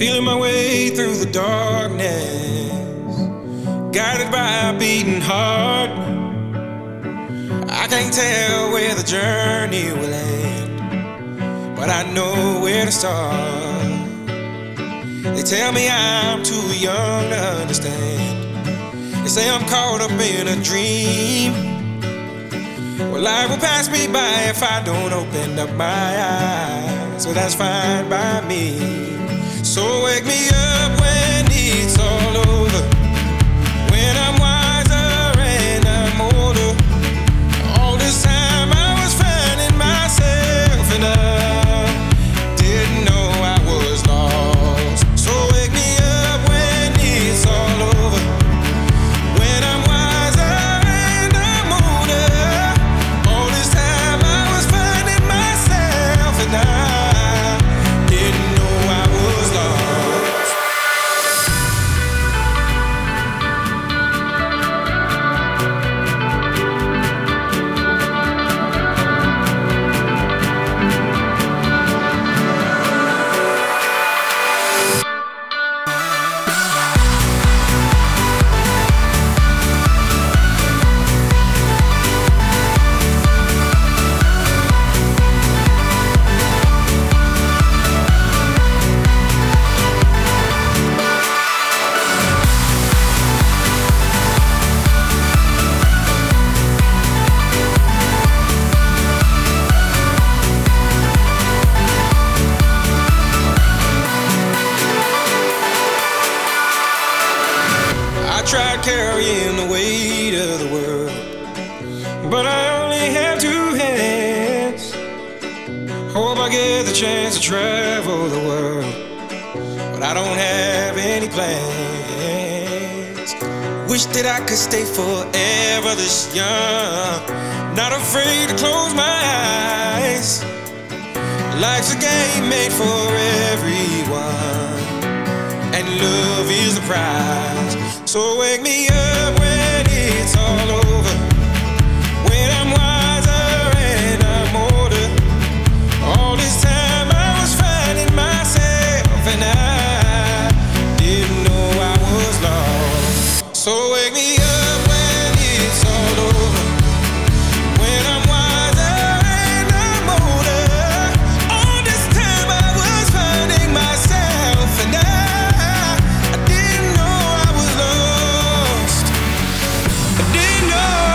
Feeling my way through the darkness, guided by a beating heart. I can't tell where the journey will end, but I know where to start. They tell me I'm too young to understand. They say I'm caught up in a dream. Well, life will pass me by if I don't open up my eyes. So that's fine by me. So wake me up when it's all over, when I'm wiser and I'm older. All this time I was finding myself and I didn't know I was lost. So wake me up when it's all over, when I'm wiser and I'm older. All this time I was finding myself and I didn't know I was lost. I tried carrying the weight of the world, but I only have two hands. Hope I get the chance to travel the world, but I don't have any plans. Wish that I could stay forever this young, not afraid to close my eyes. Life's a game made for everyone, and love is the prize. So wake me up when it's all over, when I'm wiser and I'm older. All this time I was finding myself and I didn't know I was lost. So wake me up when it's all over, when I'm wiser and I'm older. All this time I was finding myself and I didn't know I was lost. I didn't know